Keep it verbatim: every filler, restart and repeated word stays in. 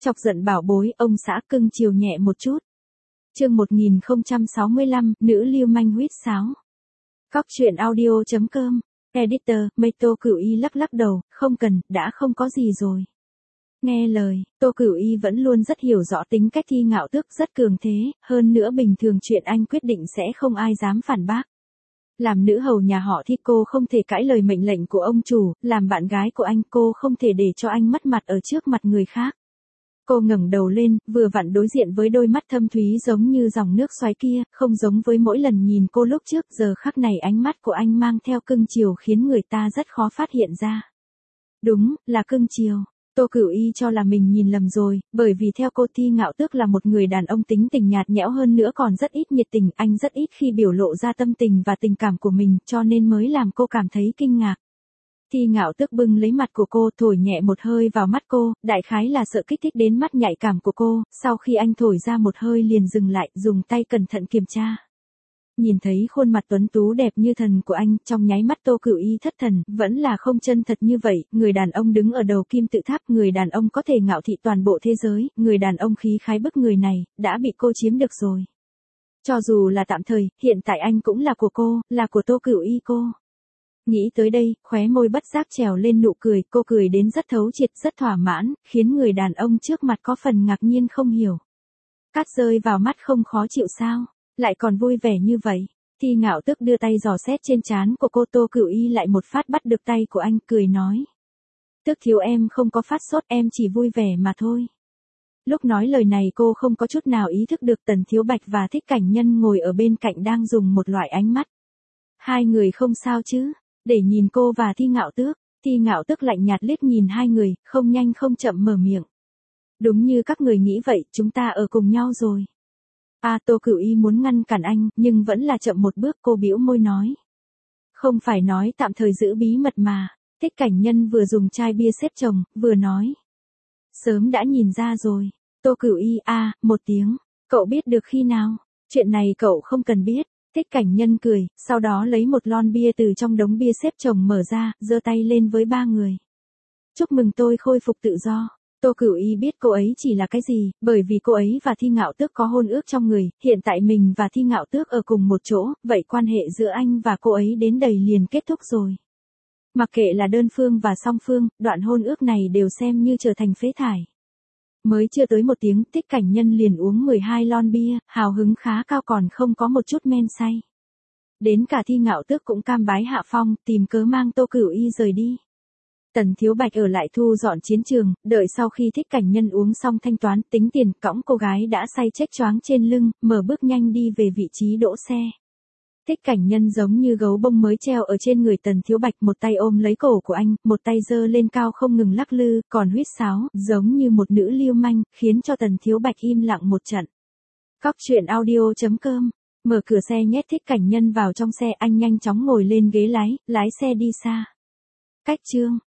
Chọc giận bảo bối, ông xã cưng chiều nhẹ một chút. Chương một nghìn không trăm sáu mươi lăm, nữ lưu manh huýt sáo. Cóc truyện audio chấm com, Editor, mây Tô Cửu Y lắc lắc đầu, không cần, đã không có gì rồi. Nghe lời, Tô Cửu Y vẫn luôn rất hiểu rõ tính cách Thi Ngạo Tước, rất cường thế, hơn nữa bình thường chuyện anh quyết định sẽ không ai dám phản bác. Làm nữ hầu nhà họ Thi, cô không thể cãi lời mệnh lệnh của ông chủ, làm bạn gái của anh cô không thể để cho anh mất mặt ở trước mặt người khác. Cô ngẩng đầu lên, vừa vặn đối diện với đôi mắt thâm thúy giống như dòng nước xoáy kia, không giống với mỗi lần nhìn cô lúc trước, giờ khắc này ánh mắt của anh mang theo cưng chiều khiến người ta rất khó phát hiện ra. Đúng, là cưng chiều. Tô Cửu Y cho là mình nhìn lầm rồi, bởi vì theo cô Thi Ngạo Tước là một người đàn ông tính tình nhạt nhẽo, hơn nữa còn rất ít nhiệt tình, anh rất ít khi biểu lộ ra tâm tình và tình cảm của mình, cho nên mới làm cô cảm thấy kinh ngạc. Thi Ngạo Tước bưng lấy mặt của cô, thổi nhẹ một hơi vào mắt cô, đại khái là sợ kích thích đến mắt nhạy cảm của cô, sau khi anh thổi ra một hơi liền dừng lại, dùng tay cẩn thận kiểm tra. Nhìn thấy khuôn mặt tuấn tú đẹp như thần của anh, trong nháy mắt Tô Cửu Y thất thần, vẫn là không chân thật như vậy, người đàn ông đứng ở đầu kim tự tháp, người đàn ông có thể ngạo thị toàn bộ thế giới, người đàn ông khí khái bức người này, đã bị cô chiếm được rồi. Cho dù là tạm thời, hiện tại anh cũng là của cô, là của Tô Cửu Y cô. Nghĩ tới đây, khóe môi bất giác trèo lên nụ cười, cô cười đến rất thấu triệt, rất thỏa mãn, khiến người đàn ông trước mặt có phần ngạc nhiên không hiểu. Cát rơi vào mắt không khó chịu sao? Lại còn vui vẻ như vậy. Thi Ngạo Tước đưa tay dò xét trên trán của cô, Tô Cửu Y lại một phát bắt được tay của anh, cười nói. Tước thiếu, em không có phát sốt, em chỉ vui vẻ mà thôi. Lúc nói lời này cô không có chút nào ý thức được Tần Thiếu Bạch và Thích Cảnh Nhân ngồi ở bên cạnh đang dùng một loại ánh mắt. Hai người không sao chứ? Để nhìn cô và Thi Ngạo Tước, Thi Ngạo Tước lạnh nhạt liếc nhìn hai người, không nhanh không chậm mở miệng. Đúng như các người nghĩ vậy, chúng ta ở cùng nhau rồi. À, Tô Cửu Y muốn ngăn cản anh, nhưng vẫn là chậm một bước, cô bĩu môi nói. Không phải nói tạm thời giữ bí mật mà. Thích Cảnh Nhân vừa dùng chai bia xếp chồng, vừa nói. Sớm đã nhìn ra rồi. Tô Cửu Y, a, một tiếng. Cậu biết được khi nào? Chuyện này cậu không cần biết. Thích Cảnh Nhân cười, sau đó lấy một lon bia từ trong đống bia xếp chồng mở ra, giơ tay lên với ba người. Chúc mừng tôi khôi phục tự do. Tô Cửu Y biết cô ấy chỉ là cái gì, bởi vì cô ấy và Thi Ngạo Tước có hôn ước trong người, hiện tại mình và Thi Ngạo Tước ở cùng một chỗ, vậy quan hệ giữa anh và cô ấy đến đây liền kết thúc rồi. Mặc kệ là đơn phương và song phương, đoạn hôn ước này đều xem như trở thành phế thải. Mới chưa tới một tiếng, Thích Cảnh Nhân liền uống mười hai lon bia, hào hứng khá cao, còn không có một chút men say. Đến cả Thi Ngạo Tước cũng cam bái hạ phong, tìm cớ mang Tô Cửu Y rời đi. Tần Thiếu Bạch ở lại thu dọn chiến trường, đợi sau khi Thích Cảnh Nhân uống xong thanh toán, tính tiền, cõng cô gái đã say chếch choáng trên lưng, mở bước nhanh đi về vị trí đỗ xe. Thích Cảnh Nhân giống như gấu bông mới treo ở trên người Tần Thiếu Bạch, một tay ôm lấy cổ của anh, một tay giơ lên cao không ngừng lắc lư, còn huýt sáo, giống như một nữ lưu manh, khiến cho Tần Thiếu Bạch im lặng một trận. Cóc truyện audio chấm com, mở cửa xe nhét Thích Cảnh Nhân vào trong xe, anh nhanh chóng ngồi lên ghế lái, lái xe đi xa. Cách chương